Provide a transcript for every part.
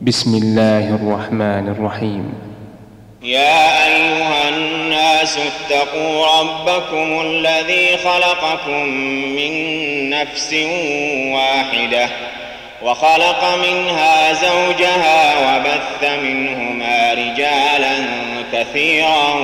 بسم الله الرحمن الرحيم. يا أيها الناس اتقوا ربكم الذي خلقكم من نفس واحدة وخلق منها زوجها وبث منهما رجالا كثيرا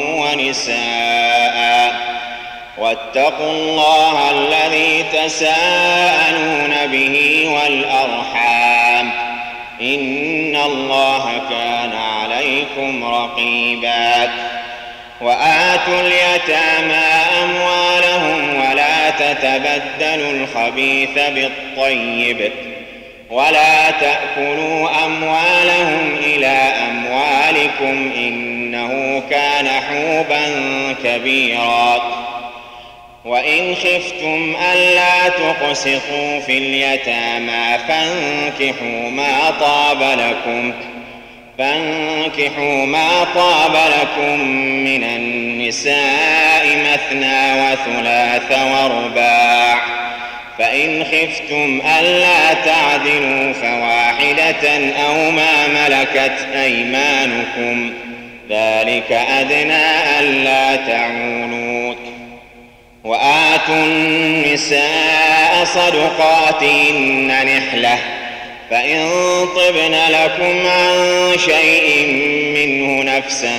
ونساء واتقوا الله الذي تساءلون به والأرحام إن الله كان عليكم رقيبا. وآتوا اليتامى أموالهم ولا تتبدلوا الخبيث بالطيب ولا تأكلوا أموالهم إلى أموالكم إنه كان حوبا كبيرا. وإن خفتم ألا تقسطوا في اليتامى فانكحوا ما طاب لكم من النساء مثنى وثلاث ورباع، فإن خفتم ألا تعدلوا فواحدة أو ما ملكت أيمانكم ذلك أدنى ألا تعولوا. وآتوا النساء صدقاتهن نحلة فإن طبن لكم عن شيء منه نفسا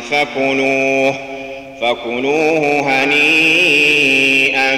فكلوه هنيئا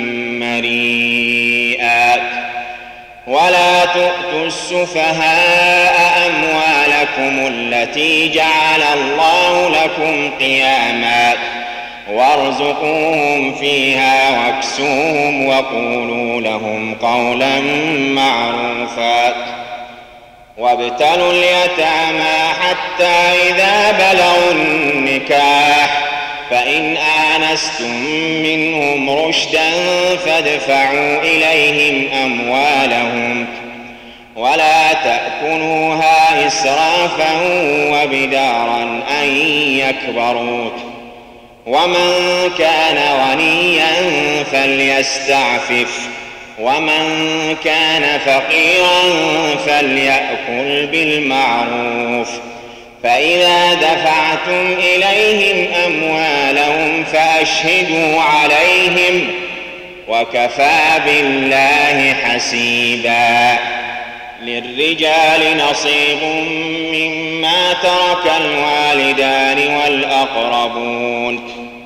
مريئا. ولا تؤتوا السفهاء أموالكم التي جعل الله لكم قياما وارزقوهم فيها واكسوهم وقولوا لهم قولا معروفا. وابتلوا اليتامى حتى إذا بلغوا النكاح فإن آنستم منهم رشدا فادفعوا إليهم أموالهم ولا تأكلوها إسرافا وبدارا أن يكبروا. ومن كان غنيا فليستعفف ومن كان فقيرا فليأكل بالمعروف. فإذا دفعتم إليهم أموالهم فأشهدوا عليهم وكفى بالله حسيبا. للرجال نصيب مما ترك الوالدان والأقربون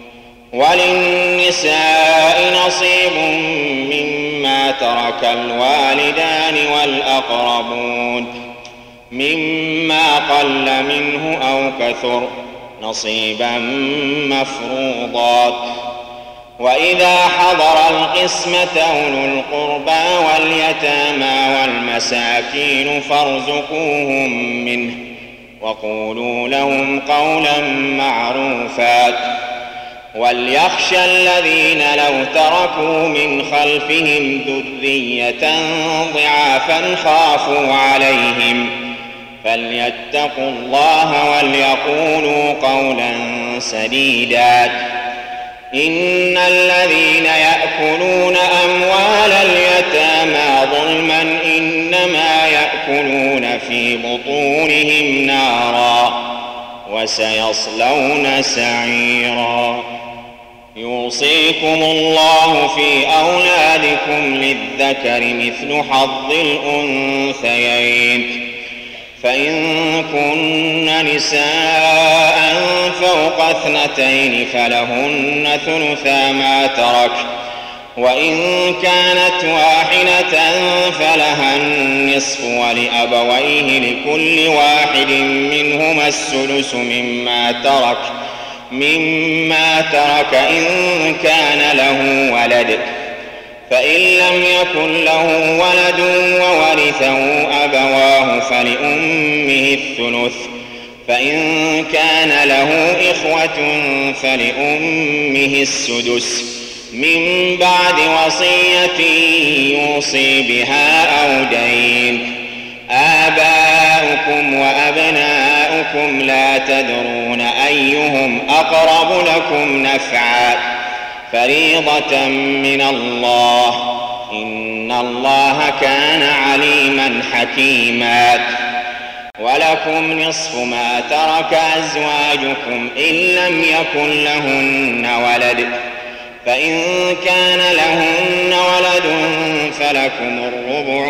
وللنساء نصيب مما ترك الوالدان والأقربون مما قل منه أو كثر نصيبا مفروضا. وإذا حضر القسمة أولو القربى واليتامى والمساكين فارزقوهم منه وقولوا لهم قولا معروفا. وليخشى الذين لو تركوا من خلفهم ذرية ضعافا خافوا عليهم فليتقوا الله وليقولوا قولا سديدا. إن الذين يأكلون أموال اليتامى ظلما إنما يأكلون في بطونهم نارا وسيصلون سعيرا. يوصيكم الله في أولادكم للذكر مثل حظ الأنثيين فإن كن نساء فوق 2 فلهن ثلثا ما ترك وإن كانت واحدة فلها النصف ولأبويه لكل واحد منهما السدس مما ترك إن كان له ولد. فإن لم يكن له ولد وورثه أبواه فلأمه الثلث فإن كان له إخوة فلأمه السدس من بعد وصية يوصي بها أو دين. آباؤكم وأبناؤكم لا تدرون أيهم أقرب لكم نفعا فريضة من الله إن الله كان عليما حكيما. ولكم نصف ما ترك أزواجكم إن لم يكن لهن ولد، فإن كان لهن ولد فلكم الربع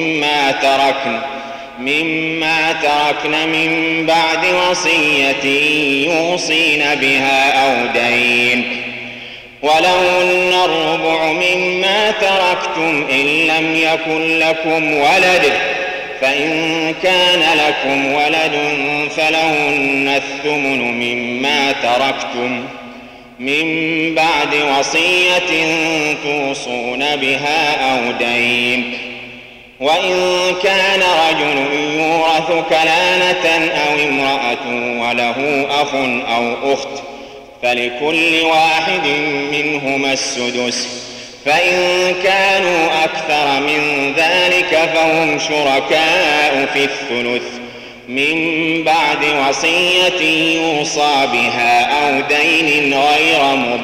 مما تركن من بعد وصية يوصين بها أو دين، ولهن الربع مما تركتم إن لم يكن لكم ولد، فإن كان لكم ولد فلهن الثمن مما تركتم من بعد وصية توصون بها أو دين. وإن كان رجل يورث كلالة أو امرأة وله أخ أو أخت فلكل واحد منهما السدس، فإن كانوا أكثر من ذلك فهم شركاء في الثلث من بعد وصية يوصى بها أو دين غير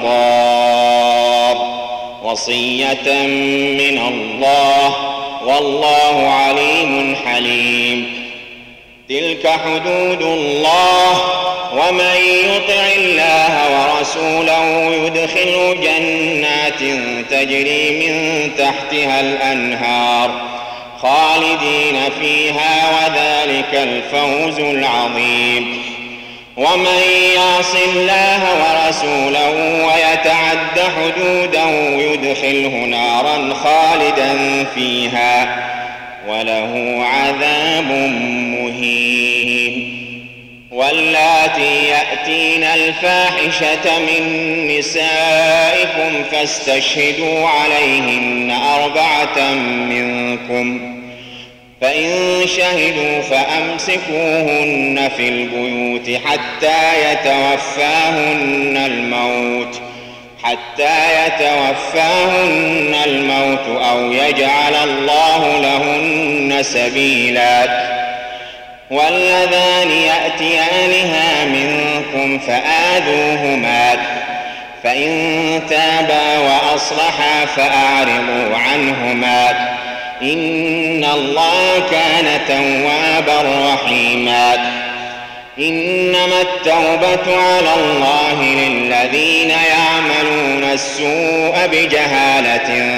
مضار، وصية من الله والله عليم حليم. تلك حدود الله، ومن يطع الله ورسوله يدخله جنات تجري من تحتها الأنهار خالدين فيها وذلك الفوز العظيم. ومن يعص الله ورسوله ويتعد حدوده يدخله نارا خالدا فيها وله عذاب مهين. واللاتي يأتين الفاحشة من نسائكم فاستشهدوا عليهن 4 منكم، فإن شهدوا فأمسكوهن في البيوت حتى يتوفاهن الموت أو يجعل الله لهن سبيلا. واللذان يأتيانها منكم فآذوهما، فإن تابا وأصلحا فأعرضوا عنهما، إن الله كان توابا رحيما. إنما التوبة على الله للذين يعملون السوء بجهالة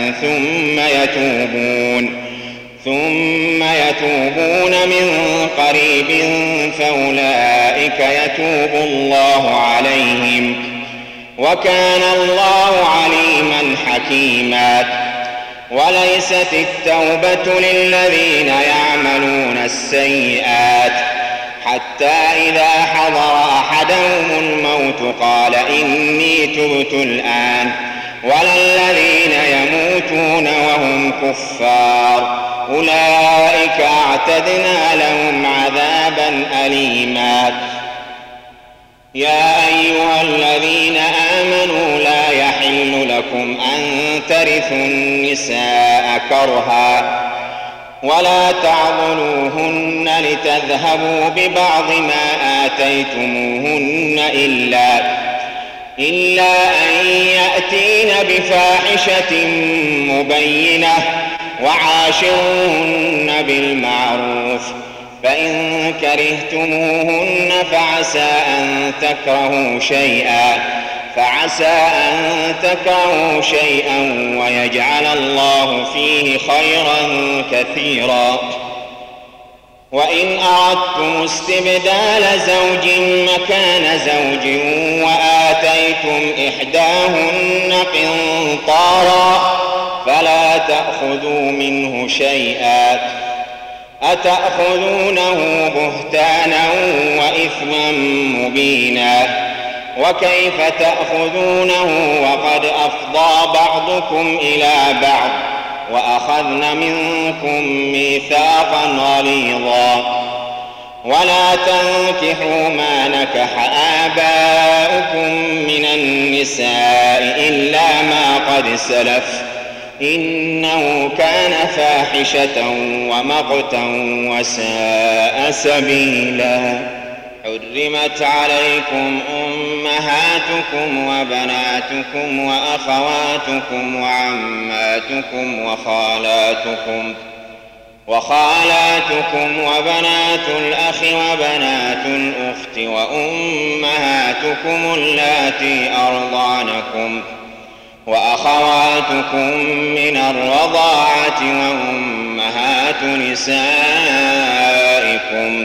ثم يتوبون من قريب فأولئك يتوب الله عليهم، وكان الله عليما حكيما. وليست التوبة للذين يعملون السيئات حتى إذا حضر أحدهم الموت قال إني تبت الآن، ولا الذين يموتون وهم كفار أولئك أعتدنا لهم عذابا أليما. يا أيها الذين آمنوا لا يحل لكم أن ترثوا النساء كرها ولا تعضلوهن لتذهبوا ببعض ما آتيتموهن إلا أن يأتين بفاحشة مبينة وعاشروهن بالمعروف، فإن كرهتموهن فعسى أن تكرهوا شيئا ويجعل الله فيه خيرا كثيرا. وإن أردتم استبدال زوج مكان زوج وآتيتم إحداهن قنطارا فلا تأخذوا منه شيئا، أتأخذونه بهتانا وإثما مبينا، وكيف تأخذونه وقد أفضى بعضكم إلى بعض وأخذن منكم ميثاقا غليظا. ولا تنكحوا ما نكح آباؤكم من النساء إلا ما قد سلف، إنه كان فاحشة ومقتا وساء سبيلا. حرمت عليكم أمهاتكم وبناتكم وأخواتكم وعماتكم وخالاتكم وبنات الأخ وبنات الأخت وأمهاتكم اللاتي أرضعنكم وأخواتكم من الرضاعة وأمهات نسائكم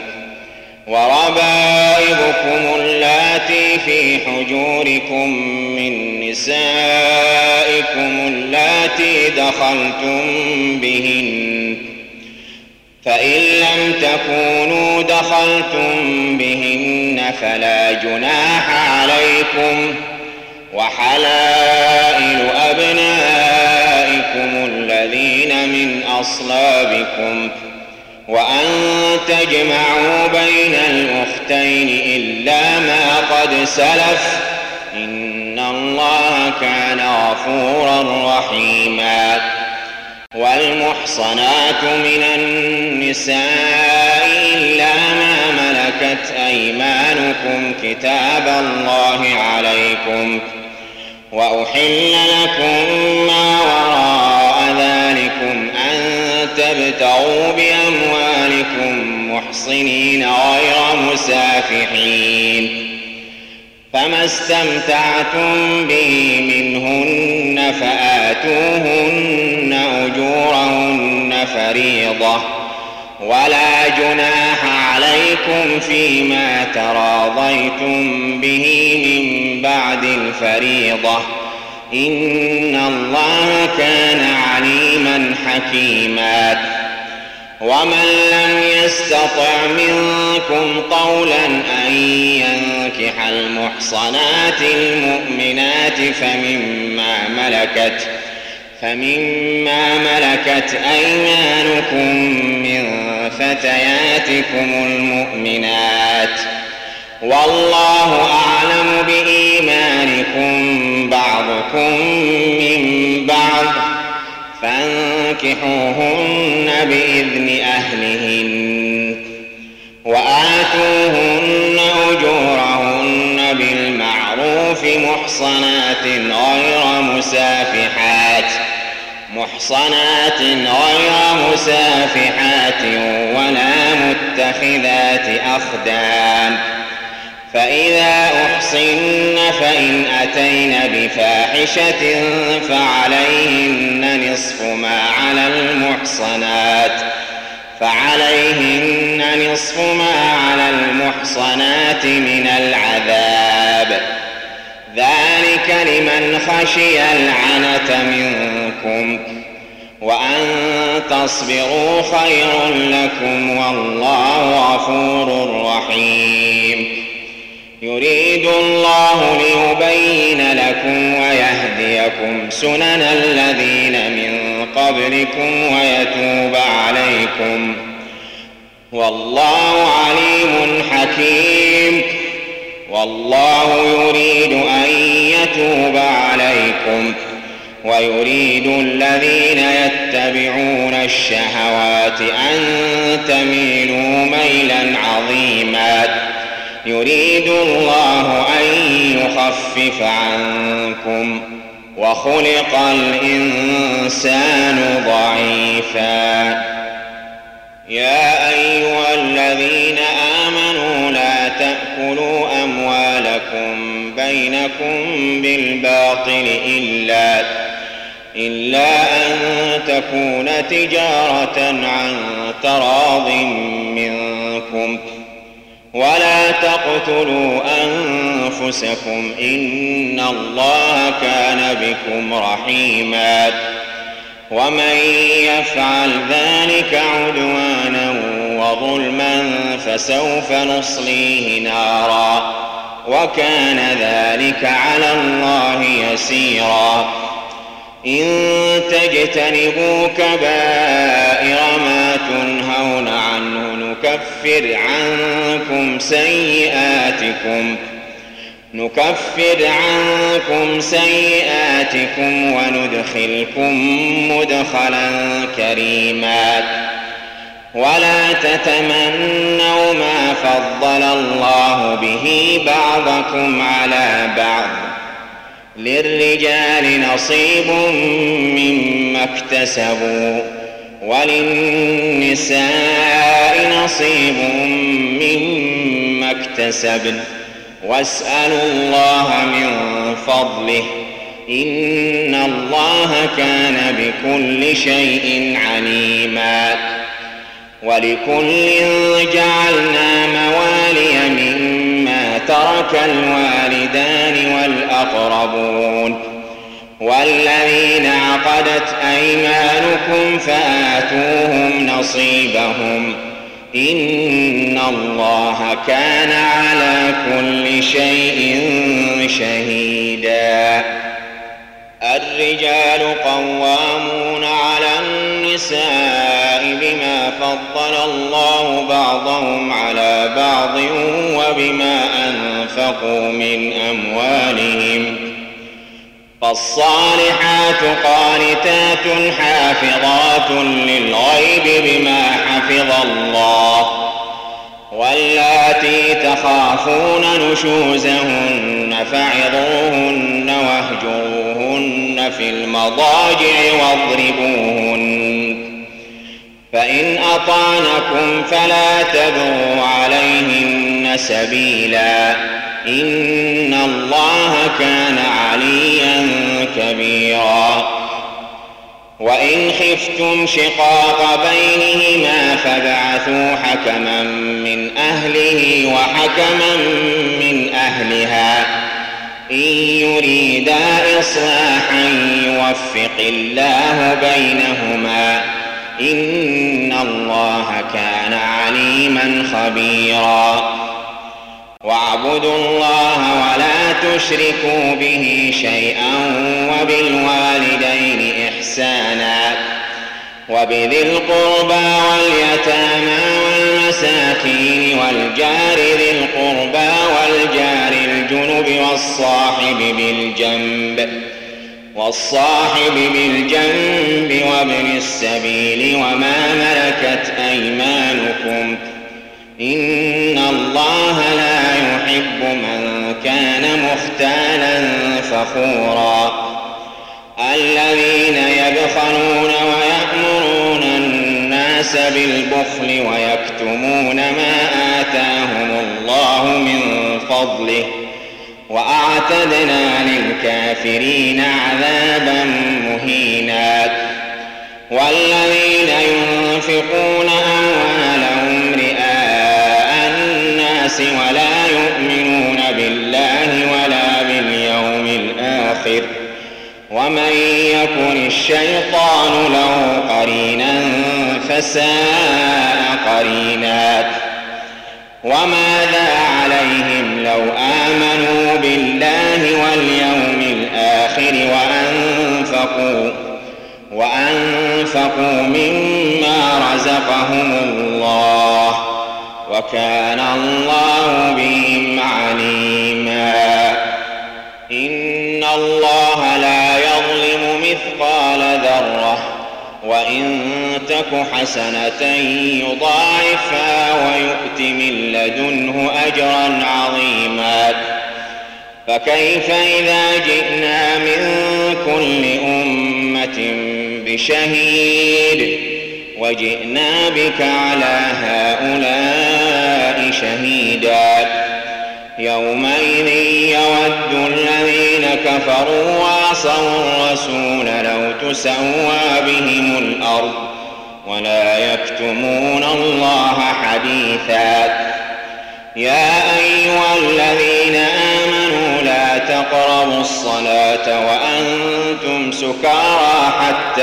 وربائبكم اللاتي في حجوركم من نسائكم اللاتي دخلتم بهن فإن لم تكونوا دخلتم بهن فلا جناح عليكم وحلائل أبنائكم الذين من أصلابكم وأن تجمعوا بين الأختين إلا ما قد سلف إن الله كان غفورا رحيما والمحصنات من النساء إلا ما ملكت أيمانكم كتاب الله عليكم وأحل لكم ما وراء ذلكم أن تبتغوا بأموالكم محصنين غير مسافحين فما استمتعتم به منهن فآتوهن أجورهن فريضة ولا جناح عليكم فيما تراضيتم به من بعد الفريضة إن الله كان عليما حكيما ومن لم يستطع منكم طولا أن ينكح المحصنات المؤمنات فمما ملكت أيمانكم من فتياتكم المؤمنات والله أعلم بإيمانكم بعضكم من بعض فانكحوهن بإذن أهلهن وآتوهن أجورهن بالمعروف محصنات غير مسافحات ولا متخذات أخدان فإذا أحصن فإن أتين بفاحشة فعليهن نصف ما على المحصنات من العذاب ذلك لمن خشي العنة منكم وأن تصبروا خير لكم والله غفور رحيم يريد الله ليبين لكم ويهديكم سنن الذين من قبلكم ويتوب عليكم والله عليم حكيم والله يريد أن يتوب عليكم ويريد الذين يتبعون الشهوات أن تميلوا ميلا عظيما يريد الله أن يخفف عنكم وخلق الإنسان ضعيفا يا أيها الذين آمنوا لا تأكلوا أموالكم بينكم بالباطل إلا أن تكون تجارة عن تراض منكم ولا تقتلوا أنفسكم إن الله كان بكم رحيما ومن يفعل ذلك عدوانا وظلما فسوف نصليه نارا وكان ذلك على الله يسيرا إن تجتنبوا كبائر ما تنهون عنه نكفر عنكم سيئاتكم وندخلكم مدخلا كريما ولا تتمنوا ما فضل الله به بعضكم على بعض للرجال نصيب مما اكتسبوا وللنساء نصيب مما اكتسبن واسألوا الله من فضله إن الله كان بكل شيء عليما ولكل جعلنا موالي مما ترك الوالدان والأقربون والذين عقدت أيمانكم فآتوهم نصيبهم إن الله كان على كل شيء شهيدا. الرجال قوامون على النساء بما فضل الله بعضهم على بعض وبما أنفقوا من أموالهم فالصالحات قانتات حافظات للغيب بما حفظ الله واللاتي تخافون نشوزهن فعظوهن واهجروهن في المضاجع واضربوهن فإن أطعنكم فلا تبغوا عليهن سبيلا إن الله كان عليا كبيرا. وإن خفتم شقاق بينهما فابعثوا حكما من أهله وحكما من أهلها إن يريدا إصلاحا يوفق الله بينهما إن الله كان عليما خبيرا. واعبدوا الله ولا تشركوا به شيئا وبالوالدين إحسانا وبذي القربى واليتامى والمساكين والجار ذي القربى والجار الجنب والصاحب بالجنب وابن السبيل وما ملكت أيمانكم إن الله لا يحب من كان مختالا فخورا. الذين يبخلون ويأمرون الناس بالبخل ويكتمون ما آتاهم الله من فضله وأعتدنا للكافرين عذابا مهينا. والذين ينفقون أموالهم ولا يؤمنون بالله ولا باليوم الآخر ومن يكن الشيطان له قرينا فساء قرينا. وماذا عليهم لو آمنوا بالله واليوم الآخر وأنفقوا مما رزقهم الله وكان الله بهم عليما. إن الله لا يظلم مثقال ذرة وإن تك حسنة يضاعفها ويؤت من لدنه أجرا عظيما. فكيف إذا جئنا من كل أمة بشهيد وجئنا بك على هؤلاء شهيدا. يومئذ يود الذين كفروا وعصوا الرسول لو تسوى بهم الأرض ولا يكتمون الله حديثا. يا أيها الذين آمنوا لا تقربوا الصلاة وأنتم سكارى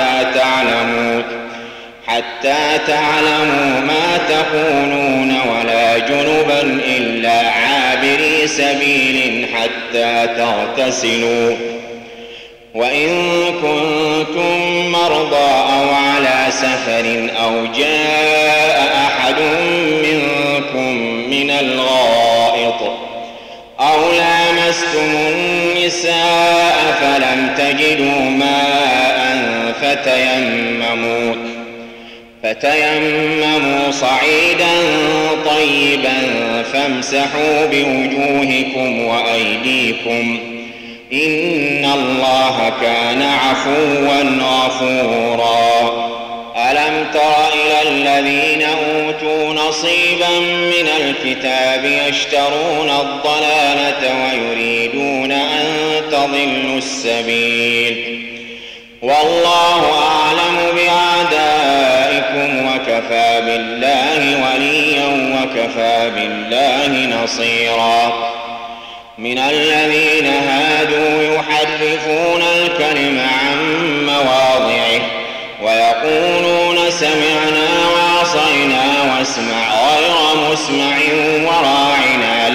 حتى تعلموا ما تقولون ولا جنبا إلا عابري سبيل حتى تغتسلوا وإن كنتم مرضى أو على سفر أو جاء أحد منكم من الغائط أو لامستم النساء فلم تجدوا ماء فتيمموا صعيدا طيبا فامسحوا بوجوهكم وأيديكم إن الله كان عفوا غفورا. ألم تر إلى الذين أوتوا نصيبا من الكتاب يشترون الضلالة ويريدون أن تضلوا السبيل والله أعلم بأعدائكم وكفى بالله وليا وكفى بالله نصيرا من الذين هادوا يحرفون الكلم عن مواضعه ويقولون سمعنا وعصينا واسمع غير مسمع وراعنا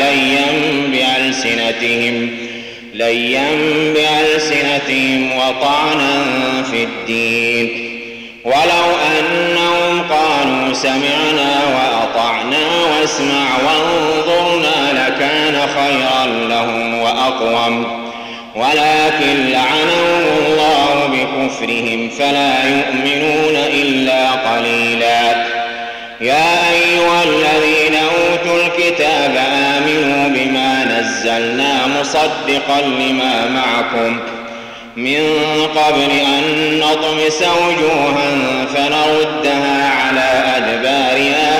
ليا بألسنتهم وطعنا في الدين ولو أنهم قالوا سمعنا وأطعنا واسمع وانظرنا لكان خيرا لهم وأقوم ولكن لعنهم الله بكفرهم فلا يؤمنون إلا قليلا يا أيها الذين أوتوا الكتاب آمنوا بما نزلنا مصدقا لما معكم من قبل أن نطمس وجوها فنردها على أدبارها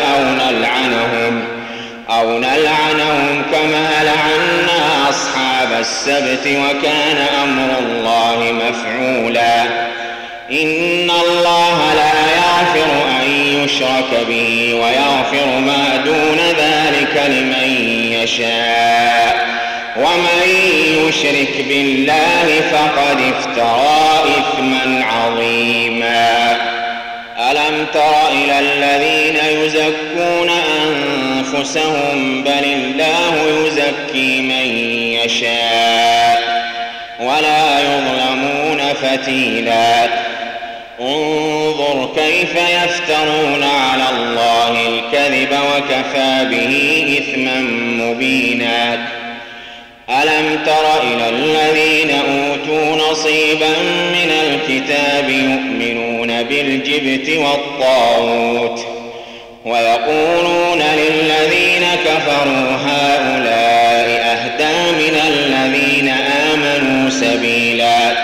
أو نلعنهم كما لعنا أصحاب السبت وكان أمر الله مفعولا إن الله لا يغفر أن يشرك به ويغفر ما دون ذلك لمن يشاء ومن يشرك بالله فقد افترى إثما عظيما ألم تر إلى الذين يزكون أنفسهم بل الله يزكي من يشاء ولا يظلمون فتيلا انظر كيف يفترون على الله الكذب وكفى به إثما مبينا ألم تر إلى الذين أوتوا نصيبا من الكتاب يؤمنون بالجبت والطاغوت ويقولون للذين كفروا هؤلاء أهدى من الذين آمنوا سبيلا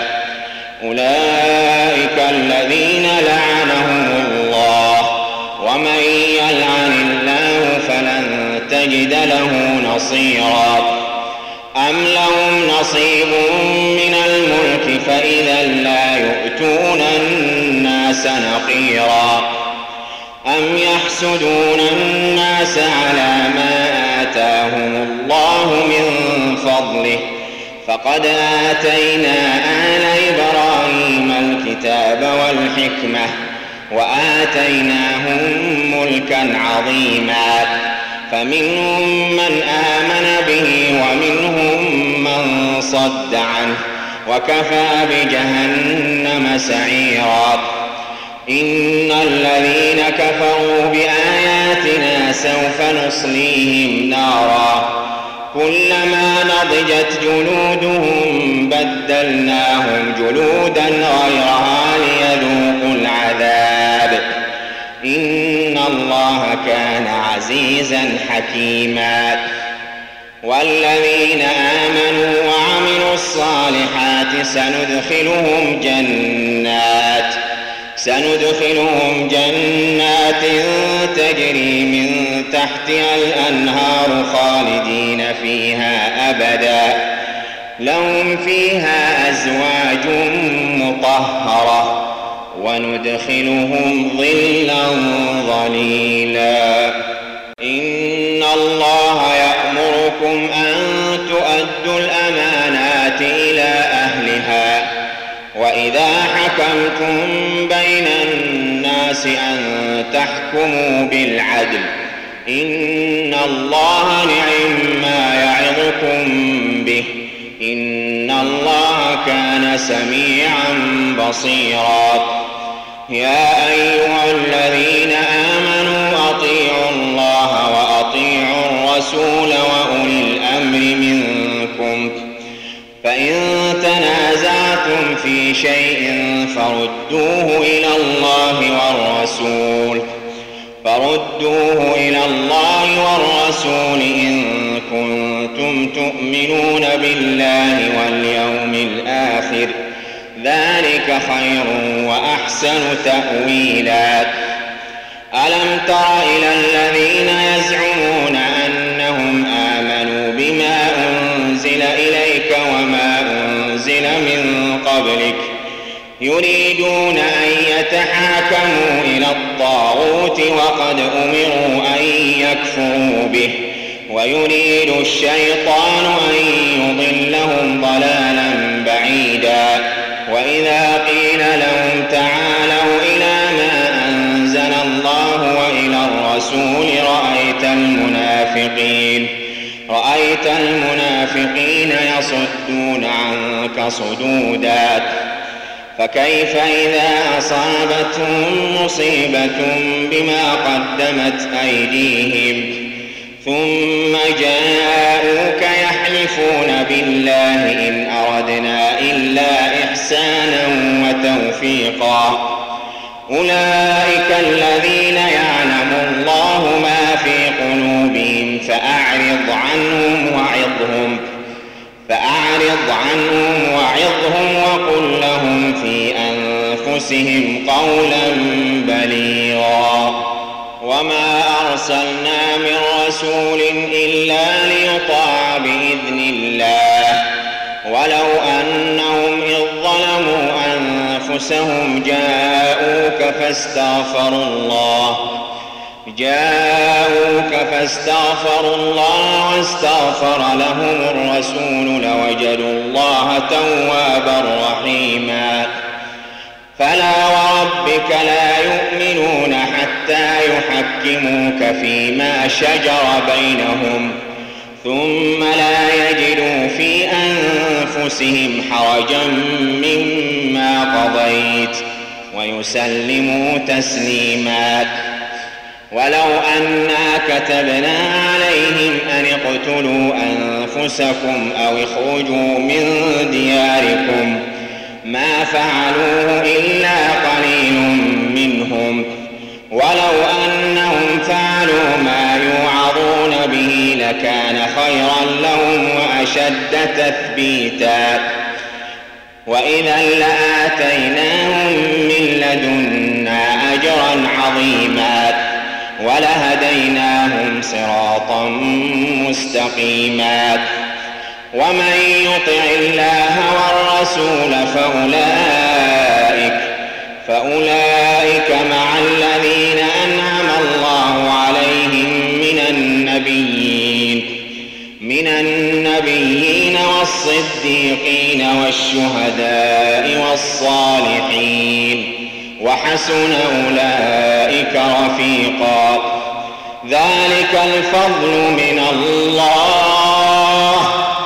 أولئك الذين لعنهم الله ومن يلعن الله فلن تجد له نصيرا أم لهم نصيب من الملك فإذا لا يؤتون الناس نقيرا أم يحسدون الناس على ما آتاهم الله من فضله فقد آتينا آل إبراهيم الكتاب والحكمة وآتيناهم ملكا عظيما فمنهم من آمن به ومنهم من صد عنه وكفى بجهنم سعيرا إن الذين كفروا بآياتنا سوف نصليهم نارا كلما نضجت جلودهم بدلناهم جلودا غيرها ليذوقوا العذاب إن الله كان عزيزا حكيما والذين آمنوا وعملوا الصالحات سندخلهم جنات تجري من تحتها الأنهار خالدين فيها أبدا لهم فيها أزواج مطهرة وندخلهم ظلا ظليلا إن الله يأمركم أن تؤدوا الأمانات إلى أهلها وإذا حكمتم بين الناس أن تحكموا بالعدل إن الله نعم يعظكم به إن الله كان سميعا بصيرا يا أيها الذين آمنوا أطيعوا الله وأطيعوا الرسول وأولي الأمر منكم فإن تنازعتم في شيء فردوه إلى الله والرسول إن كنتم تؤمنون بالله واليوم الآخر ذلك خير وأحسن تأويلا. ألم تر إلى الذين يزعمون أنهم آمنوا بما أنزل إليك وما أنزل من قبلك يريدون أن يتحاكموا إلى الطاغوت وقد أمروا أن يكفروا به ويريد الشيطان أن يضلهم ضلالا بعيدا. وإذا قيل لهم تعالوا إلى ما أنزل الله وإلى الرسول رأيت المنافقين يصدون عنك صدودا. فكيف إذا أصابتهم مصيبة بما قدمت أيديهم ثم جاءوك يحلفون بالله إن أردنا إلا إحسانا وتوفيقا أولئك الذين يعلم الله ما في قلوبهم فأعرض عنهم وعظهم وقل لهم في أنفسهم قولا بليغا. وما أرسلنا من رسول إلا ليطاع بإذن الله ولو أنهم إذ ظلموا أنفسهم جاءوك فاستغفروا الله واستغفر لهم الرسول لوجدوا الله توابا رحيما. فلا وربك لا يؤمنون حتى يحكموك فيما شجر بينهم ثم لا يجدوا في أنفسهم حرجا مما قضيت ويسلموا تسليما. ولو أنا كتبنا عليهم أن اقتلوا أنفسكم أو اخرجوا من دياركم ما فعلوه إلا قليل منهم ولو أنهم فعلوا ما يوعظون به لكان خيرا لهم وأشد تثبيتا. وإذا لآتيناهم من لدنا أجرا عظيما ولهديناهم صراطا مستقيما. ومن يطع الله والرسول فأولئك مع الذين أنعم الله عليهم من النبيين والصديقين والشهداء والصالحين وحسن أولئك رفيقا. ذلك الفضل من الله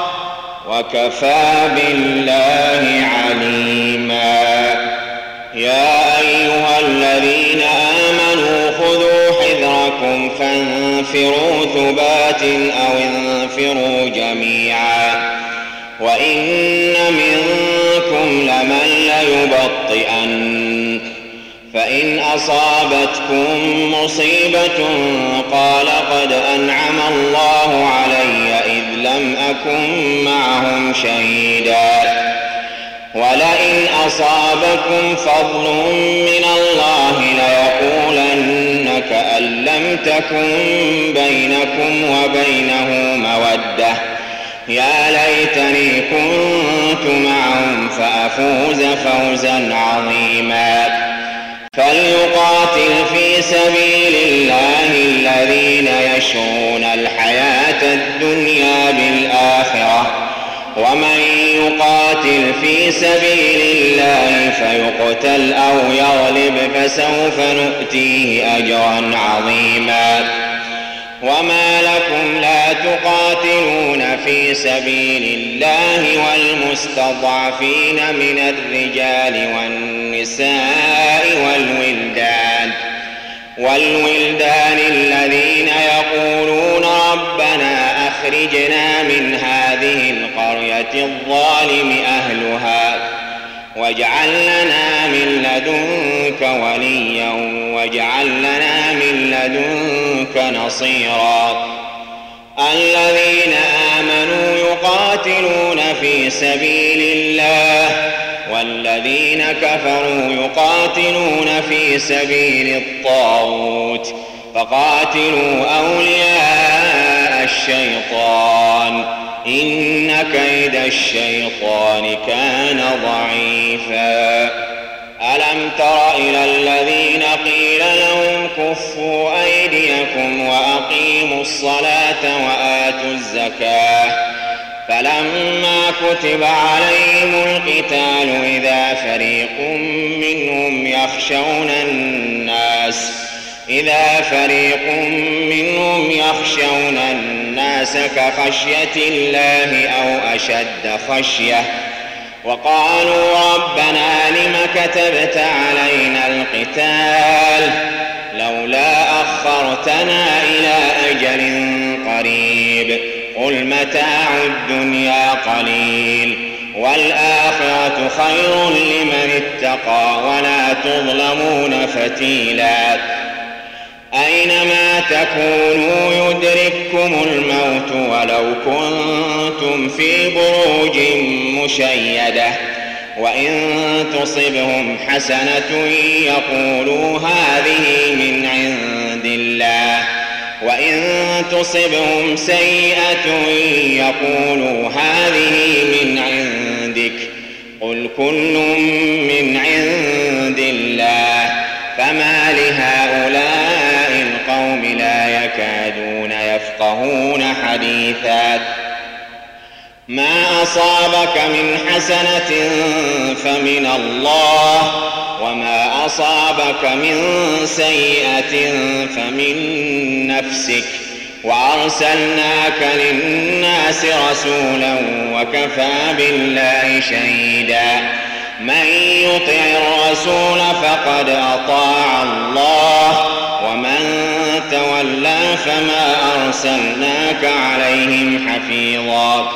وكفى بالله عليما. يا أيها الذين آمنوا خذوا حذركم فانفروا ثبات أو انفروا جميعا وإن منكم لمن ليبطئن فإن أصابتكم مصيبة قال قد أنعم الله علي إذ لم أكن معهم شهيدا ولئن أصابكم فضل من الله ليقولن كأن لم تكن بينكم وبينه مودة يا ليتني كنت معهم فأفوز فوزا عظيما. فليقاتل في سبيل الله الذين يشرون الحياة الدنيا بالآخرة ومن يقاتل في سبيل الله فيقتل أو يغلب فسوف نؤتيه أجرا عظيما. وما لكم لا تقاتلون في سبيل الله والمستضعفين من الرجال والنساء والولدان الذين يقولون ربنا أخرجنا من هذه القرية الظالم أهلها واجعل لنا من لدنك وليا واجعل لنا من لدنك نصيرا. الذين آمنوا يقاتلون في سبيل الله والذين كفروا يقاتلون في سبيل الطاغوت فقاتلوا أولياء الشيطان إن كيد الشيطان كان ضعيفا. ألم تر إلى الذين قيل لهم كفوا أيديكم وأقيموا الصلاة وآتوا الزكاة فلما كتب عليهم القتال إذا فريق منهم يخشون الناس كخشية الله أو أشد خشية وقالوا ربنا لم كتبت علينا القتال لولا أخرتنا إلى أجل قريب قل متاع الدنيا قليل والآخرة خير لمن اتقى ولا تظلمون فتيلا. أينما تكونوا يدرككم الموت ولو كنتم في بروج مشيدة وإن تصبهم حسنة يقولوا هذه من عند الله وإن تصبهم سيئة يقولوا هذه من عندك قل كل من عند الله فما لهؤلاء القوم لا يكادون يفقهون حديثا. ما أصابك من حسنة فمن الله وما أصابك من سيئة فمن نفسك وأرسلناك للناس رسولا وكفى بالله شهيدا. من يطع الرسول فقد أطاع الله ومن تولى فما أرسلناك عليهم حفيظا.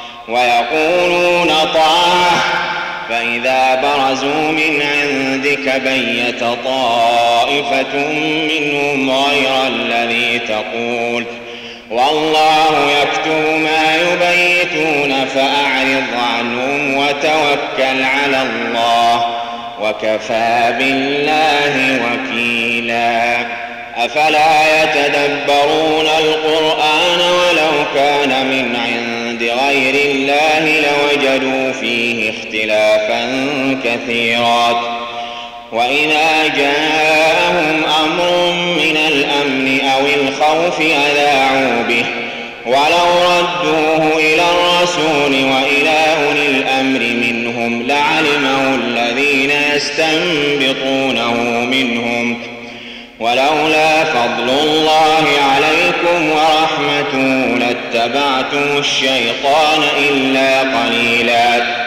ويقولون طاعة فإذا برزوا من عندك بيت طائفة منهم غير الذي تقول والله يكتب ما يبيتون فأعرض عنهم وتوكل على الله وكفى بالله وكيلا. أفلا يتدبرون القرآن ولو كان من عند غير الله لوجدوا فيه اختلافا كثيرا. وإذا جاءهم أمر من الأمن أو الخوف أذاعوا به ولو ردوه إلى الرسول وإلى أولي الأمر منهم لعلمه الذين يستنبطونه منهم ولولا فضل الله عليكم ورحمته لاتبعتم الشيطان إلا قليلا.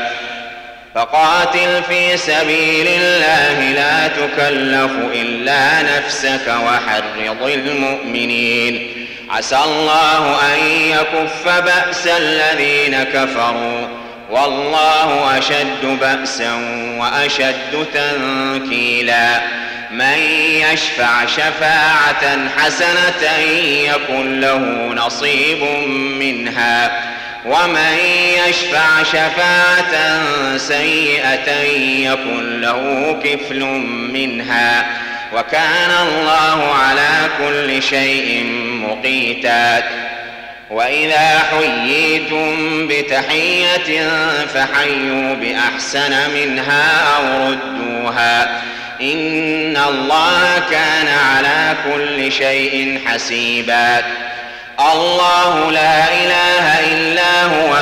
فقاتل في سبيل الله لا تكلف إلا نفسك وحرض المؤمنين عسى الله أن يكف بأس الذين كفروا والله أشد بأسا وأشد تنكيلا. من يشفع شفاعة حسنة يكن له نصيب منها ومن يشفع شفاعة سيئة يكن له كفل منها وكان الله على كل شيء مقيتا. وإذا حييتم بتحية فحيوا بأحسن منها أو ردوها إن الله كان على كل شيء حسيبا. الله لا إله إلا هو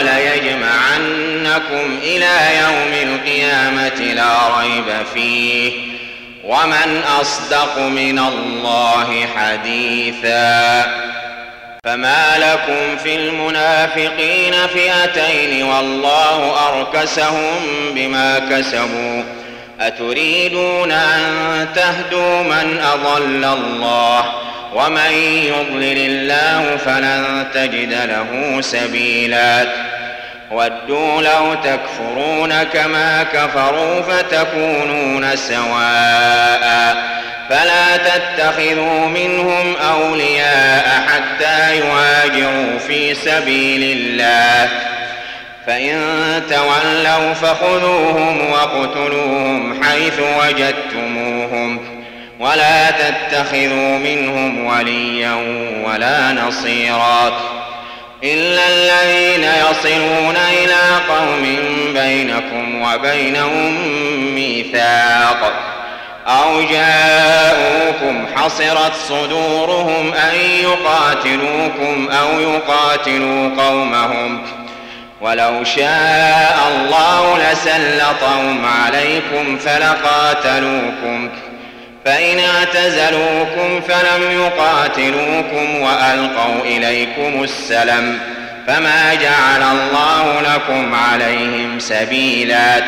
ليجمعنكم إلى يوم القيامة لا ريب فيه ومن أصدق من الله حديثا. فما لكم في المنافقين فئتين والله أركسهم بما كسبوا أتريدون أن تهدوا من أضل الله ومن يضلل الله فلن تجد له سبيلا. ودوا لو تكفرون كما كفروا فتكونون سواء فلا تتخذوا منهم أولياء حتى يهاجروا في سبيل الله فإن تولوا فخذوهم واقتلوهم حيث وجدتموهم ولا تتخذوا منهم وليا ولا نصيرا إلا الذين يصلون إلى قوم بينكم وبينهم ميثاق أو جاءوكم حصرت صدورهم أن يقاتلوكم أو يقاتلوا قومهم ولو شاء الله لسلطهم عليكم فلقاتلوكم فإن اعتزلوكم فلم يقاتلوكم وألقوا إليكم السلم فما جعل الله لكم عليهم سبيلا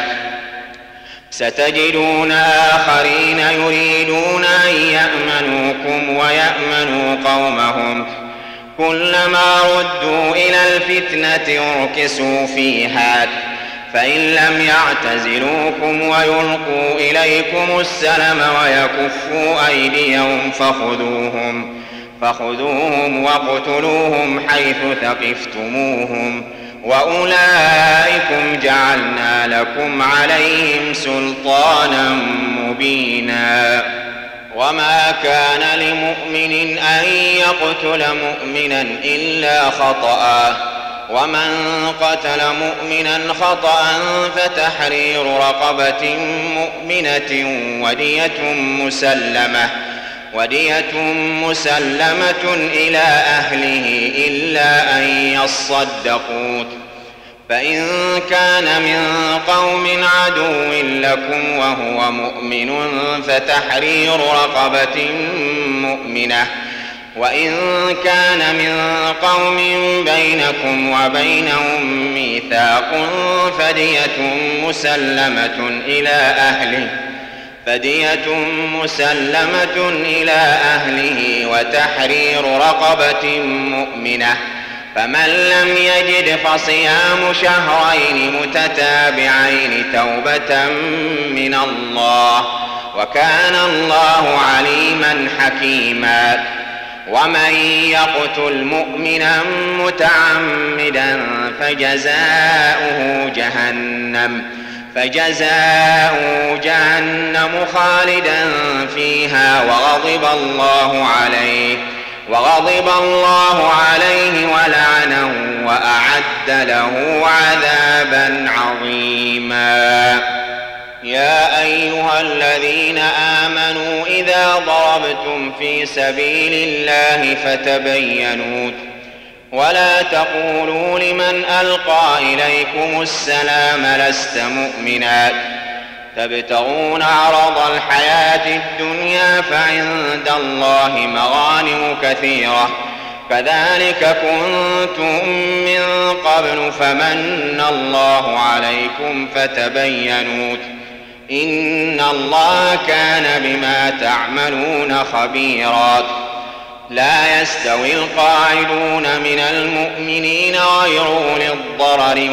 ستجدون آخرين يريدون أن يأمنوكم ويأمنوا قومهم كلما ردوا إلى الفتنة أركسوا فيها فإن لم يعتزلوكم ويلقوا إليكم السلم ويكفوا أيديهم فخذوهم واقتلوهم حيث ثقفتموهم وأولئكم جعلنا لكم عليهم سلطانا مبينا وما كان لمؤمن أن يقتل مؤمنا إلا خطأ ومن قتل مؤمنا خطأ فتحرير رقبة مؤمنة ودية مسلمة إلى أهله إلا أن يصدقوا فإن كان من قوم عدو لكم وهو مؤمن فتحرير رقبة مؤمنة وإن كان من قوم بينكم وبينهم ميثاق فدية مسلمة إلى أهله وتحرير رقبة مؤمنة فمن لم يجد فصيام شهرين متتابعين توبة من الله وكان الله عليما حكيما ومن يقتل مؤمنا متعمدا فجزاؤه جهنم خالدا فيها وغضب الله عليه ولعنه وأعد له عذابا عظيما يا أيها الذين آمنوا إذا ضربتم في سبيل الله فتبينوا ولا تقولوا لمن ألقى إليكم السلام لست مؤمنا تبتغون عرض الحياة الدنيا فعند الله مغانم كثيرة كذلك كنتم من قبل فمن الله عليكم فتبينوا إن الله كان بما تعملون خبيرا لا يستوي القاعدون من المؤمنين غير أولي الضرر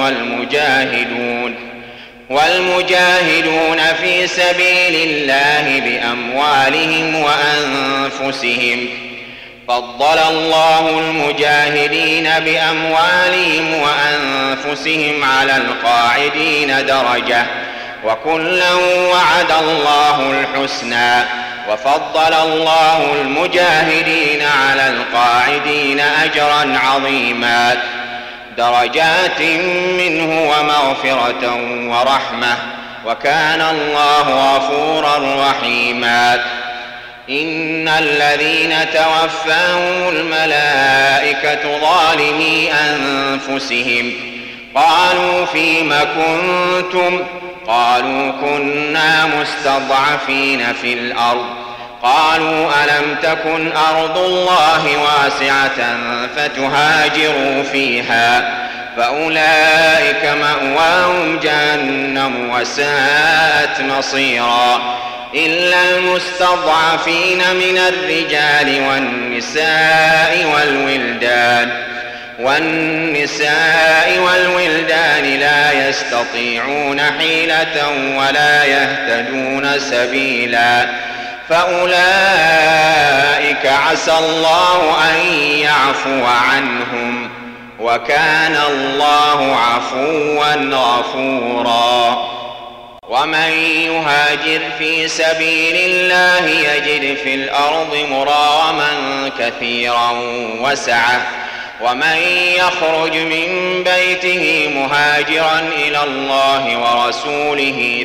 والمجاهدون في سبيل الله بأموالهم وأنفسهم فضل الله المجاهدين بأموالهم وأنفسهم على القاعدين درجة وكلا وعد الله الحسنى وفضل الله المجاهدين على القاعدين أجرا عظيما درجات منه ومغفرة ورحمة وكان الله غفورا رحيما إن الذين توفاهم الملائكة ظالمي أنفسهم قالوا فيم كنتم قالوا كنا مستضعفين في الأرض قالوا ألم تكن أرض الله واسعة فتهاجروا فيها فأولئك مأواهم جهنم وساءت مصيرا إلا المستضعفين من الرجال والنساء والولدان لا يستطيعون حيلة ولا يهتدون سبيلا فأولئك عسى الله أن يعفو عنهم وكان الله عفوا غفورا. ومن يهاجر في سبيل الله يجد في الأرض مراغما كثيرا وسعة، ومن يخرج من بيته مهاجرا إلى الله ورسوله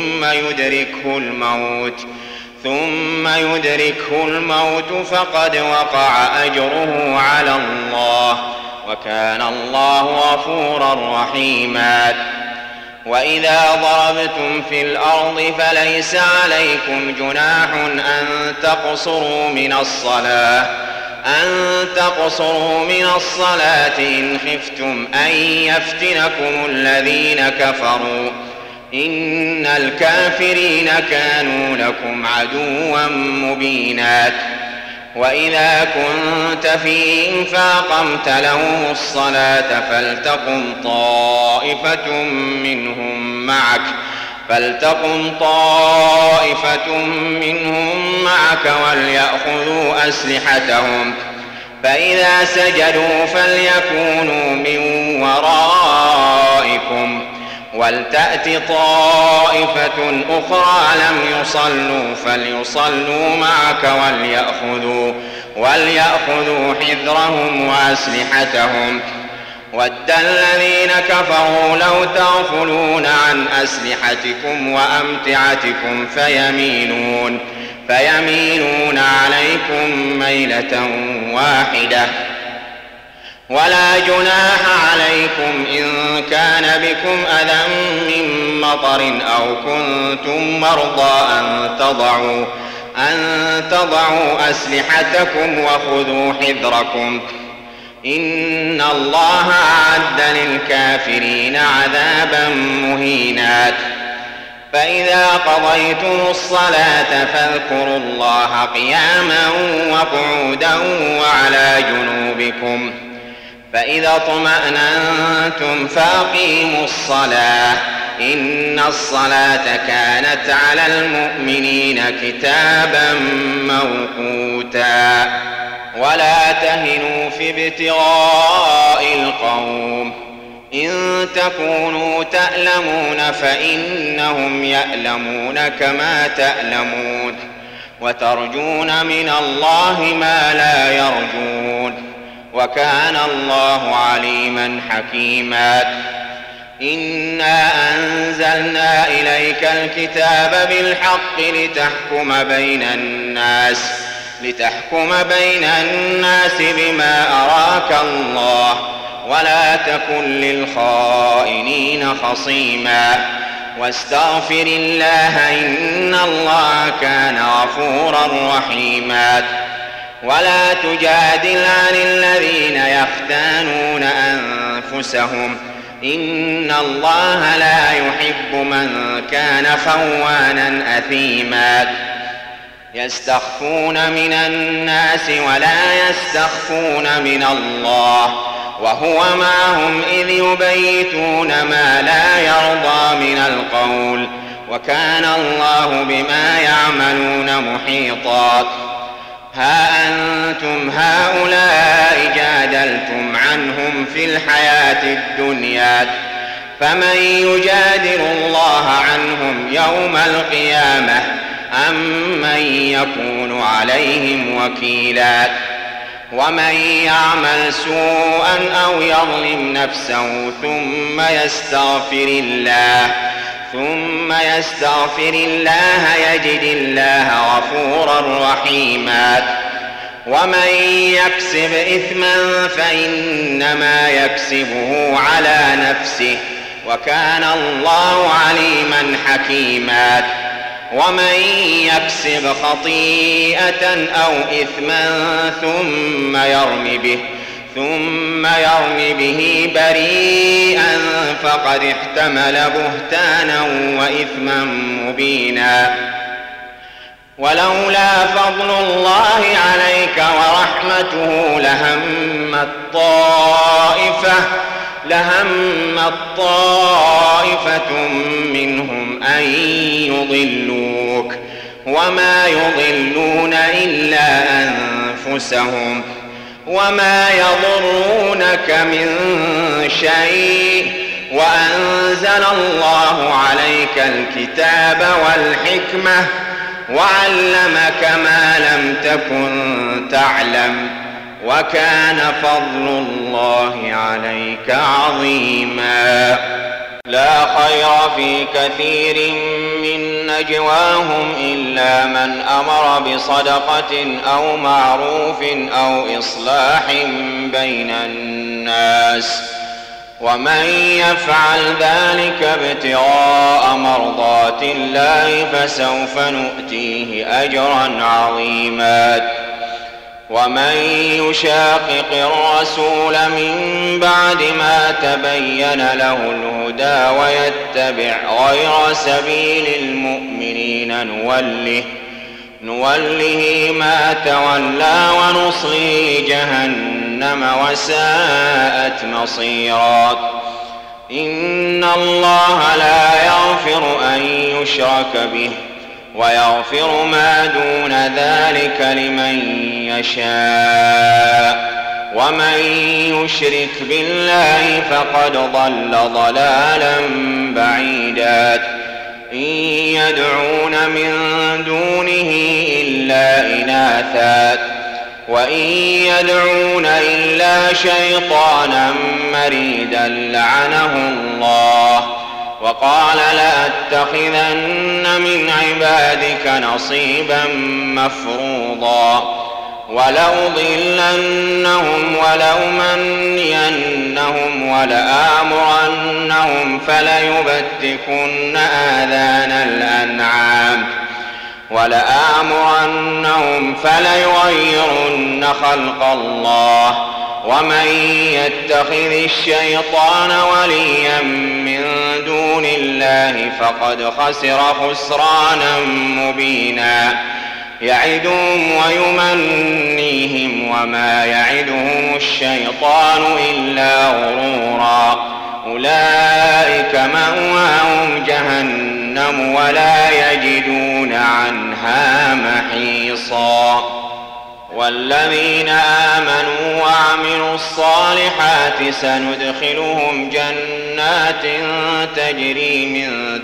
ثم يدركه الموت فقد وقع أجره على الله، وكان الله غفورا رحيما. وإذا ضربتم في الأرض فليس عليكم جناح أن تقصروا من الصلاة إن خفتم أن يفتنكم الذين كفروا، إن الكافرين كانوا لكم عدوا مبينا. وإذا كنت فيهم فأقمت لهم الصلاة فلتقم طائفة منهم معك وليأخذوا أسلحتهم، فإذا سجدوا فليكونوا من ورائكم ولتأت طائفة أخرى لم يصلوا فليصلوا معك وليأخذوا حذرهم وأسلحتهم. ود الذين كفروا لو تغفلون عن أسلحتكم وأمتعتكم فيميلون عليكم ميلة واحدة. ولا جناح عليكم إن كان بكم أذى من مطر أو كنتم مرضى أن تضعوا أسلحتكم وخذوا حذركم، إن الله أعد للكافرين عذابا مهينا. فإذا قضيتم الصلاة فاذكروا الله قياما وقعودا وعلى جنوبكم، فإذا اطمأننتم فأقيموا الصلاة، إن الصلاة كانت على المؤمنين كتابا موقوتا. ولا تهنوا في ابتغاء القوم، إن تكونوا تألمون فإنهم يألمون كما تألمون، وترجون من الله ما لا يرجون، وكان الله عليما حكيما. إنا أنزلنا إليك الكتاب بالحق لتحكم بين الناس بما أراك الله، ولا تكن للخائنين خصيما، واستغفر الله إن الله كان غفورا رحيما. ولا تجادل عن الذين يختانون أنفسهم، إن الله لا يحب من كان خوانا أثيما. يستخفون من الناس ولا يستخفون من الله، وهو معهم إذ يبيتون ما لا يرضى من القول، وكان الله بما يعملون محيطا. ها أنتم هؤلاء جادلتم عنهم في الحياة الدنيا، فمن يجادل الله عنهم يوم القيامة أم من يكون عليهم وكيلا. ومن يعمل سوءا أو يظلم نفسه ثم يستغفر الله يجد الله غفورا رحيما. ومن يكسب إثما فإنما يكسبه على نفسه، وكان الله عليما حكيما. ومن يكسب خطيئة أو إثما ثم يرم به بريئا فقد احتمل بهتانا وإثما مبينا. ولولا فضل الله عليك ورحمته لهمت طائفة منهم أن يضلوك، وما يضلون إلا أنفسهم، وما يضرونك من شيء، وأنزل الله عليك الكتاب والحكمة وعلمك ما لم تكن تعلم، وكان فضل الله عليك عظيما. لا خير في كثير من نجواهم إلا من أمر بصدقة أو معروف أو إصلاح بين الناس، ومن يفعل ذلك ابتغاء مرضات الله فسوف نؤتيه أجرا عظيما. ومن يشاقق الرسول من بعد ما تبين له الهدى ويتبع غير سبيل المؤمنين نوله ما تولى ونصليه جهنم وساءت مصيرا. إن الله لا يغفر أن يشرك به ويغفر ما دون ذلك لمن يشاء، ومن يشرك بالله فقد ضل ضلالا بعيدا. إن يدعون من دونه إلا إناثا وإن يدعون إلا شيطانا مريدا لعنه الله، وقال لأتخذن من عبادك نصيبا مفروضا، ولأضلنهم ولأمنينهم ولآمرنهم فليبتكن آذان الأنعام فليغيرن خلق الله. ومن يتخذ الشيطان وليا من دون الله فقد خسر خسرانا مبينا. يعدهم ويمنيهم وما يعدهم الشيطان إلا غرورا. أولئك مأواهم جهنم ولا يجدون عنها محيصا. والذين آمنوا وعملوا الصالحات سندخلهم جنات تجري من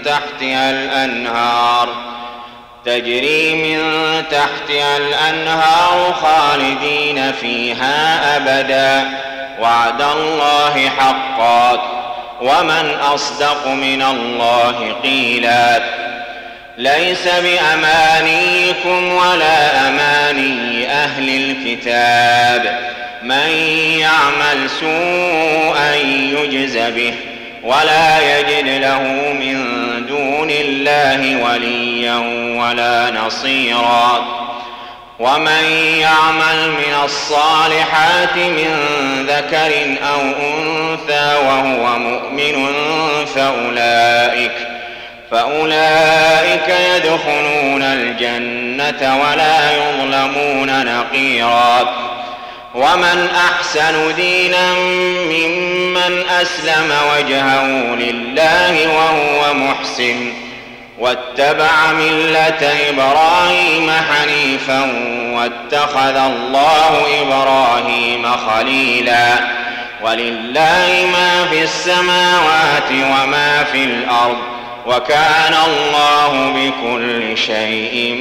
تحتها الأنهار خالدين فيها أبدا، وعد الله حقا، ومن أصدق من الله قيلا. ليس بأمانيكم ولا أماني أهل الكتاب، من يعمل سوءا يجز به ولا يجد له من دون الله وليا ولا نصيرا. ومن يعمل من الصالحات من ذكر أو أنثى وهو مؤمن فأولئك يدخلون الجنة ولا يظلمون نقيرا. ومن أحسن دينا ممن أسلم وجهه لله وهو محسن واتبع ملة إبراهيم حنيفا واتخذ الله إبراهيم خليلا. ولله ما في السماوات وما في الأرض، وكان الله بكل شيء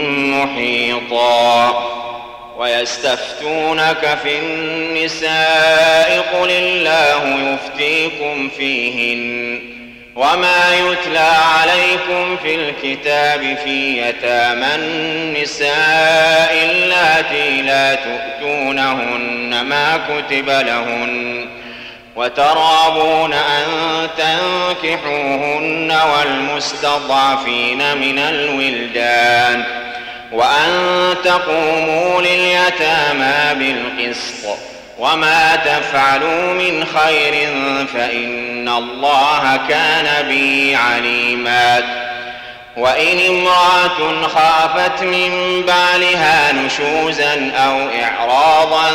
محيطا. ويستفتونك في النساء قل الله يفتيكم فيهن وما يتلى عليكم في الكتاب في يتامى النساء اللاتي لا تؤتونهن ما كتب لهن وترغبون أن تنكحوهن والمستضعفين من الولدان وأن تقوموا لليتامى بالقسط وما تفعلوا من خير فإن الله كان به عليما. وإن امرأة خافت من بعلها نشوزا أو إعراضا